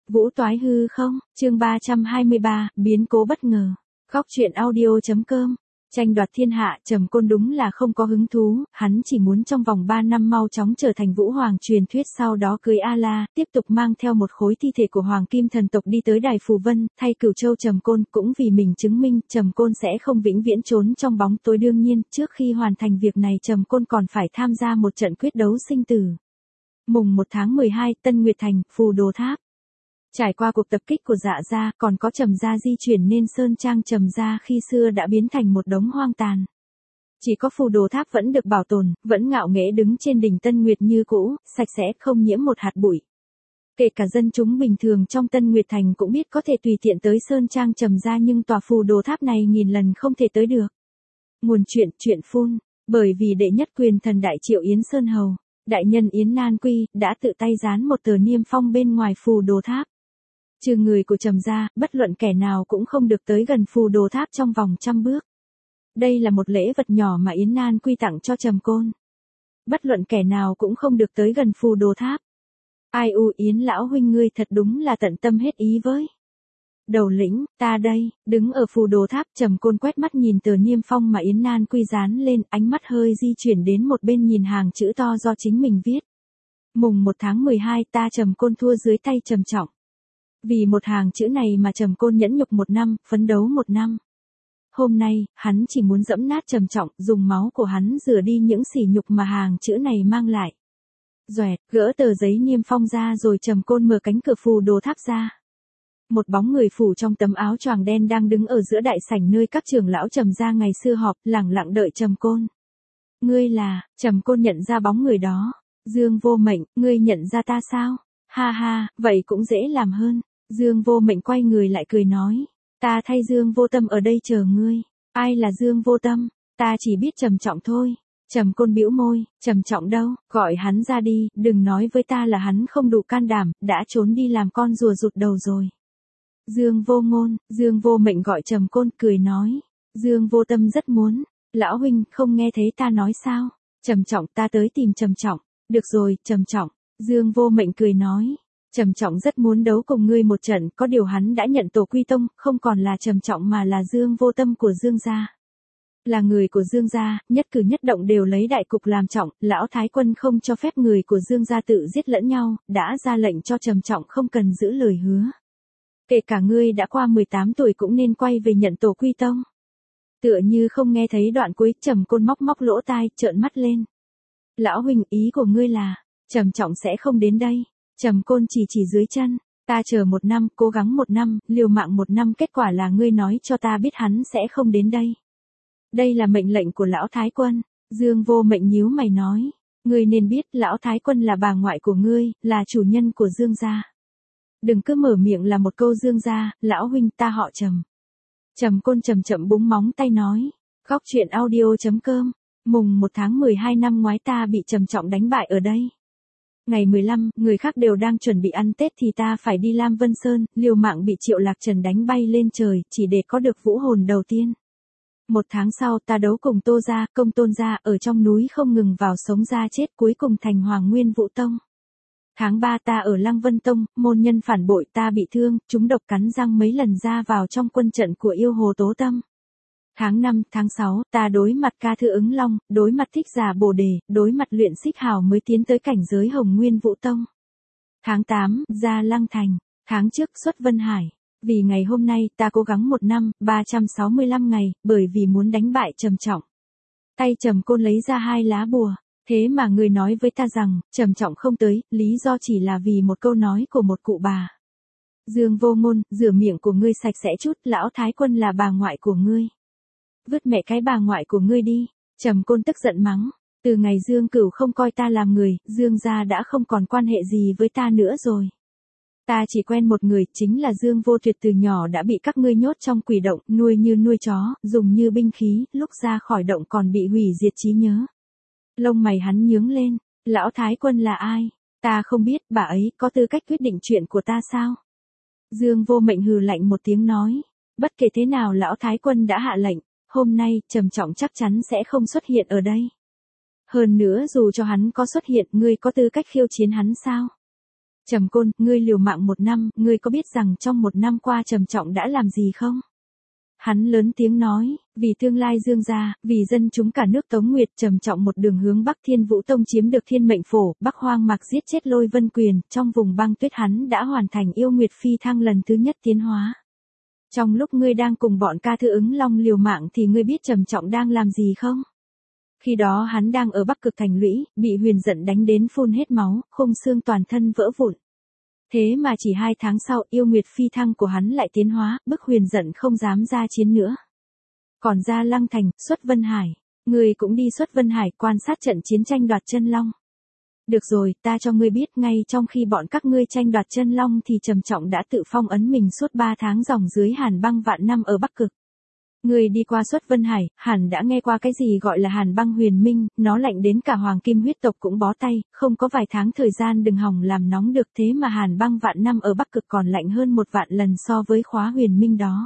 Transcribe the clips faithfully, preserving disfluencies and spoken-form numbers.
Vũ toái hư không, chương ba trăm hai mươi ba, biến cố bất ngờ. Góc truyện audio.com. Tranh đoạt thiên hạ, Trầm Côn đúng là không có hứng thú, hắn chỉ muốn trong vòng ba năm mau chóng trở thành Vũ Hoàng truyền thuyết, sau đó cưới A La, tiếp tục mang theo một khối thi thể của Hoàng Kim thần tộc đi tới Đài Phù Vân, thay Cửu Châu Trầm Côn, cũng vì mình chứng minh Trầm Côn sẽ không vĩnh viễn trốn trong bóng tối. Đương nhiên, trước khi hoàn thành việc này Trầm Côn còn phải tham gia một trận quyết đấu sinh tử. Mùng một tháng mười hai, Tân Nguyệt Thành, Phù Đồ Tháp. Trải qua cuộc tập kích của Dạ gia, còn có Trầm gia di chuyển nên sơn trang Trầm gia khi xưa đã biến thành một đống hoang tàn. Chỉ có Phù Đồ Tháp vẫn được bảo tồn, vẫn ngạo nghễ đứng trên đỉnh Tân Nguyệt như cũ, sạch sẽ không nhiễm một hạt bụi. Kể cả dân chúng bình thường trong Tân Nguyệt Thành cũng biết có thể tùy tiện tới sơn trang Trầm gia, nhưng tòa Phù Đồ Tháp này nghìn lần không thể tới được. Nguồn chuyện, truyện phun, bởi vì đệ nhất quyền thần đại Triệu Yến Sơn Hầu, đại nhân Yến Nan Quy, đã tự tay dán một tờ niêm phong bên ngoài Phù Đồ Tháp. Trừ người của Trầm gia, bất luận kẻ nào cũng không được tới gần Phù Đồ Tháp trong vòng trăm bước. Đây là một lễ vật nhỏ mà Yến Nan Quy tặng cho Trầm Côn. Bất luận kẻ nào cũng không được tới gần Phù Đồ Tháp. Ai u, Yến lão huynh ngươi thật đúng là tận tâm hết ý với. Đầu lĩnh, ta đây, đứng ở Phù Đồ Tháp, Trầm Côn quét mắt nhìn tờ niêm phong mà Yến Nan Quy dán lên, ánh mắt hơi di chuyển đến một bên nhìn hàng chữ to do chính mình viết. Mùng một tháng mười hai, ta Trầm Côn thua dưới tay Trầm Trọng. Vì một hàng chữ này mà Trầm Côn nhẫn nhục một năm, phấn đấu một năm. Hôm nay, hắn chỉ muốn dẫm nát Trầm Trọng, dùng máu của hắn rửa đi những sỉ nhục mà hàng chữ này mang lại. Doẹt, gỡ tờ giấy niêm phong ra rồi Trầm Côn mở cánh cửa Phù Đồ Tháp ra. Một bóng người phủ trong tấm áo choàng đen đang đứng ở giữa đại sảnh nơi các trưởng lão Trầm gia ngày xưa họp, lẳng lặng đợi Trầm Côn. Ngươi là, Trầm Côn nhận ra bóng người đó. Dương Vô Mệnh, ngươi nhận ra ta sao? Ha ha, vậy cũng dễ làm hơn. Dương Vô Mệnh quay người lại cười nói. Ta thay Dương Vô Tâm ở đây chờ ngươi. Ai là Dương Vô Tâm? Ta chỉ biết Trầm Trọng thôi. Trầm Côn bĩu môi, Trầm Trọng đâu, gọi hắn ra đi, đừng nói với ta là hắn không đủ can đảm, đã trốn đi làm con rùa rụt đầu rồi. Dương Vô Ngôn, Dương Vô Mệnh gọi Trầm Côn, cười nói. Dương Vô Tâm rất muốn. Lão huynh, không nghe thấy ta nói sao? Trầm Trọng, ta tới tìm Trầm Trọng. Được rồi, Trầm Trọng. Dương Vô Mệnh cười nói. Trầm Trọng rất muốn đấu cùng ngươi một trận, có điều hắn đã nhận tổ quy tông, không còn là Trầm Trọng mà là Dương Vô Tâm của Dương gia. Là người của Dương gia, nhất cử nhất động đều lấy đại cục làm trọng, lão thái quân không cho phép người của Dương gia tự giết lẫn nhau, đã ra lệnh cho Trầm Trọng không cần giữ lời hứa. Kể cả ngươi đã qua mười tám tuổi cũng nên quay về nhận tổ quy tông. Tựa như không nghe thấy đoạn cuối, Trầm Côn móc móc lỗ tai, trợn mắt lên. Lão huynh, ý của ngươi là, Trầm Trọng sẽ không đến đây. Trầm Côn chỉ chỉ dưới chân, ta chờ một năm, cố gắng một năm, liều mạng một năm, kết quả là ngươi nói cho ta biết hắn sẽ không đến đây. Đây là mệnh lệnh của lão thái quân. Dương Vô Mệnh nhíu mày nói, ngươi nên biết lão thái quân là bà ngoại của ngươi, là chủ nhân của Dương gia. Đừng cứ mở miệng là một câu Dương gia, lão huynh ta họ Trầm. Trầm Côn chậm chậm búng móng tay nói, góc truyện audio.com, mùng một tháng mười hai năm ngoái ta bị Trầm Trọng đánh bại ở đây. Ngày mười lăm, người khác đều đang chuẩn bị ăn Tết thì ta phải đi Lam Vân Sơn, liều mạng bị Triệu Lạc Trần đánh bay lên trời, chỉ để có được vũ hồn đầu tiên. Một tháng sau ta đấu cùng Tô gia, Công Tôn gia, ở trong núi không ngừng vào sống ra chết, cuối cùng thành Hoàng Nguyên Vũ Tông. Tháng ba ta ở Lăng Vân Tông, môn nhân phản bội ta bị thương, chúng độc cắn răng mấy lần ra vào trong quân trận của yêu hồ Tố Tâm. Tháng năm, tháng sáu, ta đối mặt Ca Thư Ứng Long, đối mặt Thích Giả Bồ Đề, đối mặt Luyện Xích Hào mới tiến tới cảnh giới Hồng Nguyên Vũ Tông. Tháng tám, ra Lăng Thành. Tháng trước xuất Vân Hải. Vì ngày hôm nay ta cố gắng một năm, ba trăm sáu mươi lăm ngày, bởi vì muốn đánh bại Trầm Trọng. Tay Trầm Côn lấy ra hai lá bùa. Thế mà người nói với ta rằng, Trầm Trọng không tới, lý do chỉ là vì một câu nói của một cụ bà. Dương Vô Ngôn, rửa miệng của ngươi sạch sẽ chút, lão thái quân là bà ngoại của ngươi. Vứt mẹ cái bà ngoại của ngươi đi. Trầm Côn tức giận mắng. Từ ngày Dương Cửu không coi ta làm người, Dương gia đã không còn quan hệ gì với ta nữa rồi. Ta chỉ quen một người, chính là Dương Vô Tuyệt, từ nhỏ đã bị các ngươi nhốt trong quỷ động, nuôi như nuôi chó, dùng như binh khí, lúc ra khỏi động còn bị hủy diệt trí nhớ. Lông mày hắn nhướng lên. Lão thái quân là ai? Ta không biết, bà ấy có tư cách quyết định chuyện của ta sao? Dương Vô Mệnh hừ lạnh một tiếng nói. Bất kể thế nào lão thái quân đã hạ lệnh, hôm nay, Trầm Trọng chắc chắn sẽ không xuất hiện ở đây. Hơn nữa dù cho hắn có xuất hiện, ngươi có tư cách khiêu chiến hắn sao? Trầm Côn, ngươi liều mạng một năm, ngươi có biết rằng trong một năm qua Trầm Trọng đã làm gì không? Hắn lớn tiếng nói, vì tương lai Dương gia, vì dân chúng cả nước Tống Nguyệt, Trầm Trọng một đường hướng Bắc Thiên Vũ Tông chiếm được Thiên Mệnh Phổ, Bắc Hoang Mạc giết chết Lôi Vân Quyền, trong vùng băng tuyết hắn đã hoàn thành yêu Nguyệt Phi Thăng lần thứ nhất tiến hóa. Trong lúc ngươi đang cùng bọn ca thư ứng long liều mạng thì ngươi biết Trầm Trọng đang làm gì không? Khi đó hắn đang ở Bắc Cực Thành Lũy, bị Huyền Giận đánh đến phun hết máu, khung xương toàn thân vỡ vụn. Thế mà chỉ hai tháng sau, yêu Nguyệt Phi Thăng của hắn lại tiến hóa, bức Huyền Giận không dám ra chiến nữa. Còn ra Lăng Thành, Xuất Vân Hải, ngươi cũng đi Xuất Vân Hải quan sát trận chiến tranh đoạt chân long. Được rồi, ta cho ngươi biết, ngay trong khi bọn các ngươi tranh đoạt chân long thì Trầm Trọng đã tự phong ấn mình suốt ba tháng dòng dưới hàn băng vạn năm ở Bắc Cực. Ngươi đi qua Xuất Vân Hải, hẳn đã nghe qua cái gì gọi là hàn băng huyền minh, nó lạnh đến cả hoàng kim huyết tộc cũng bó tay, không có vài tháng thời gian đừng hòng làm nóng được, thế mà hàn băng vạn năm ở Bắc Cực còn lạnh hơn một vạn lần so với khóa huyền minh đó.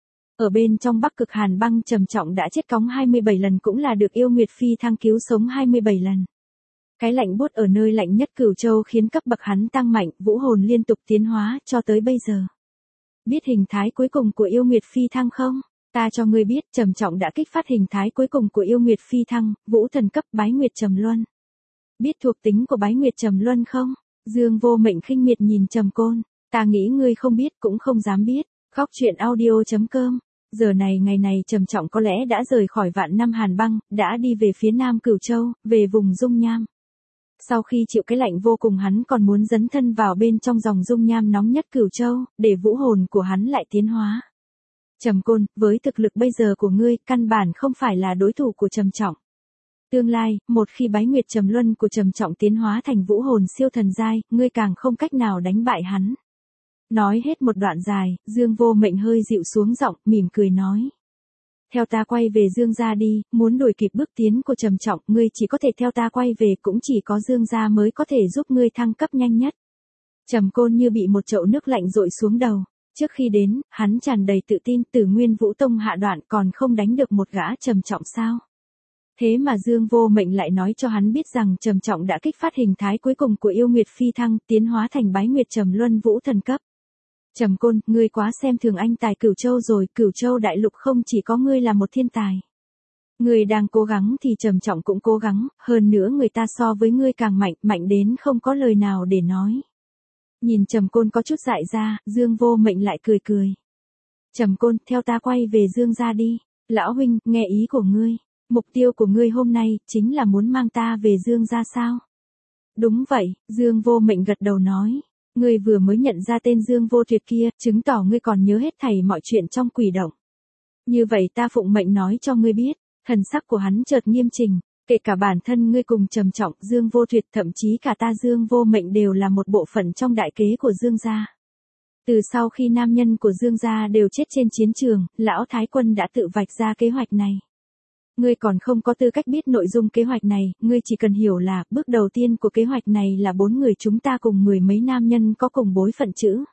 Ở bên trong Bắc Cực hàn băng Trầm Trọng đã chết cóng hai mươi bảy lần cũng là được yêu Nguyệt Phi Thăng cứu sống hai mươi bảy lần. Cái lạnh buốt ở nơi lạnh nhất Cửu Châu khiến cấp bậc hắn tăng mạnh, vũ hồn liên tục tiến hóa cho tới bây giờ. Biết hình thái cuối cùng của yêu Nguyệt Phi Thăng không? Ta cho ngươi biết, Trầm Trọng đã kích phát hình thái cuối cùng của yêu Nguyệt Phi Thăng, vũ thần cấp Bái Nguyệt Trầm Luân. Biết thuộc tính của Bái Nguyệt Trầm Luân không? Dương Vô Mệnh khinh miệt nhìn Trầm Côn, ta nghĩ ngươi không biết cũng không dám biết. Khóc chuyện audio chấm com. Giờ này ngày này Trầm Trọng có lẽ đã rời khỏi vạn năm hàn băng, đã đi về phía nam Cửu Châu, về vùng dung nham. Sau khi chịu cái lạnh vô cùng hắn còn muốn dấn thân vào bên trong dòng dung nham nóng nhất Cửu Châu, để vũ hồn của hắn lại tiến hóa. Trầm Côn, với thực lực bây giờ của ngươi, căn bản không phải là đối thủ của Trầm Trọng. Tương lai, một khi Bái Nguyệt Trầm Luân của Trầm Trọng tiến hóa thành vũ hồn siêu thần giai, ngươi càng không cách nào đánh bại hắn. Nói hết một đoạn dài, Dương Vô Mệnh hơi dịu xuống giọng, mỉm cười nói. Theo ta quay về Dương gia đi, muốn đuổi kịp bước tiến của Trầm Trọng, ngươi chỉ có thể theo ta quay về, cũng chỉ có Dương gia mới có thể giúp ngươi thăng cấp nhanh nhất. Trầm Côn như bị một chậu nước lạnh dội xuống đầu. Trước khi đến, hắn tràn đầy tự tin, Tử Nguyên Vũ Tông hạ đoạn còn không đánh được một gã Trầm Trọng sao? Thế mà Dương Vô Mệnh lại nói cho hắn biết rằng Trầm Trọng đã kích phát hình thái cuối cùng của yêu Nguyệt Phi Thăng, tiến hóa thành Bái Nguyệt Trầm Luân vũ thần cấp. Trầm Côn, ngươi quá xem thường anh tài Cửu Châu rồi, Cửu Châu đại lục không chỉ có ngươi là một thiên tài. Ngươi đang cố gắng thì Trầm Trọng cũng cố gắng, hơn nữa người ta so với ngươi càng mạnh, mạnh đến không có lời nào để nói. Nhìn Trầm Côn có chút dại ra, Dương Vô Mệnh lại cười cười. Trầm Côn, theo ta quay về Dương gia đi. Lão huynh, nghe ý của ngươi. Mục tiêu của ngươi hôm nay, chính là muốn mang ta về Dương gia sao? Đúng vậy, Dương Vô Mệnh gật đầu nói. Ngươi vừa mới nhận ra tên Dương Vô Tuyệt kia, chứng tỏ ngươi còn nhớ hết thảy mọi chuyện trong quỷ động. Như vậy ta phụng mệnh nói cho ngươi biết. Thần sắc của hắn chợt nghiêm chỉnh. Kể cả bản thân ngươi cùng Trầm Trọng, Dương Vô Tuyệt, thậm chí cả ta Dương Vô Mệnh đều là một bộ phận trong đại kế của Dương gia. Từ sau khi nam nhân của Dương gia đều chết trên chiến trường, lão Thái Quân đã tự vạch ra kế hoạch này. Ngươi còn không có tư cách biết nội dung kế hoạch này, ngươi chỉ cần hiểu là, bước đầu tiên của kế hoạch này là bốn người chúng ta cùng mười mấy nam nhân có cùng bối phận chữ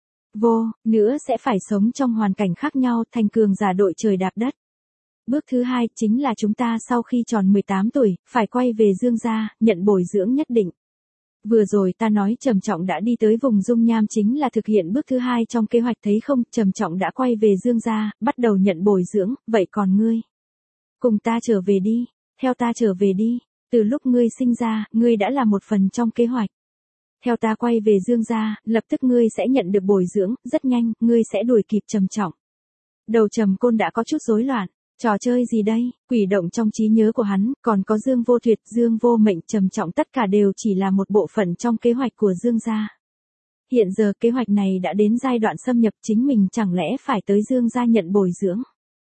Vô, nữa sẽ phải sống trong hoàn cảnh khác nhau, thành cường giả đội trời đạp đất. Bước thứ hai chính là chúng ta sau khi tròn mười tám tuổi, phải quay về Dương gia, nhận bồi dưỡng nhất định. Vừa rồi ta nói Trầm Trọng đã đi tới vùng dung nham chính là thực hiện bước thứ hai trong kế hoạch, thấy không, Trầm Trọng đã quay về Dương gia, bắt đầu nhận bồi dưỡng, vậy còn ngươi? Cùng ta trở về đi, theo ta trở về đi, từ lúc ngươi sinh ra, ngươi đã là một phần trong kế hoạch. Theo ta quay về Dương gia, lập tức ngươi sẽ nhận được bồi dưỡng, rất nhanh, ngươi sẽ đuổi kịp Trầm Trọng. Đầu Trầm Côn đã có chút rối loạn. Trò chơi gì đây? Quỷ động trong trí nhớ của hắn, còn có Dương Vô Tuyệt, Dương Vô Mệnh, Trầm Trọng, tất cả đều chỉ là một bộ phận trong kế hoạch của Dương gia. Hiện giờ kế hoạch này đã đến giai đoạn xâm nhập, chính mình chẳng lẽ phải tới Dương gia nhận bồi dưỡng.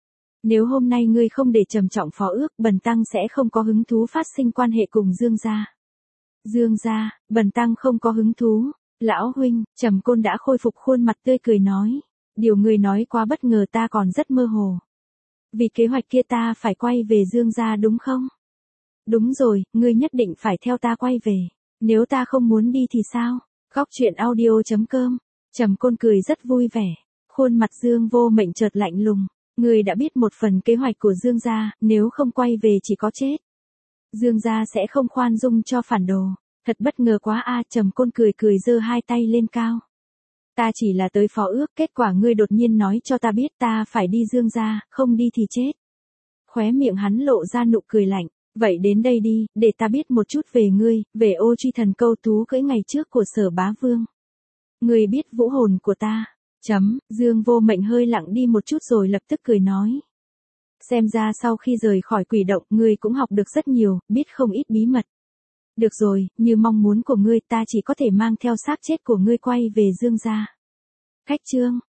Nếu hôm nay ngươi không để Trầm Trọng phó ước, bần tăng sẽ không có hứng thú phát sinh quan hệ cùng Dương gia. Dương gia, bần tăng không có hứng thú. Lão huynh, Trầm Côn đã khôi phục khuôn mặt tươi cười nói. Điều ngươi nói quá bất ngờ, ta còn rất mơ hồ. Vì kế hoạch kia ta phải quay về Dương gia đúng không? Đúng rồi, ngươi nhất định phải theo ta quay về. Nếu ta không muốn đi thì sao? Khóc chuyện audio chấm com. Trầm Côn cười rất vui vẻ. Khuôn mặt Dương Vô Mệnh chợt lạnh lùng. Ngươi đã biết một phần kế hoạch của Dương gia, nếu không quay về chỉ có chết. Dương gia sẽ không khoan dung cho phản đồ. Thật bất ngờ quá a, Trầm Côn cười cười giơ hai tay lên cao. Ta chỉ là tới phó ước, kết quả ngươi đột nhiên nói cho ta biết ta phải đi Dương gia, không đi thì chết. Khóe miệng hắn lộ ra nụ cười lạnh. Vậy đến đây đi, để ta biết một chút về ngươi, về Ô Truy Thần câu thú cưỡi ngày trước của Sở Bá Vương. Ngươi biết vũ hồn của ta. Chấm, Dương Vô Mệnh hơi lặng đi một chút rồi lập tức cười nói. Xem ra sau khi rời khỏi quỷ động, ngươi cũng học được rất nhiều, biết không ít bí mật. Được rồi, như mong muốn của ngươi, ta chỉ có thể mang theo xác chết của ngươi quay về Dương gia. Khách trương,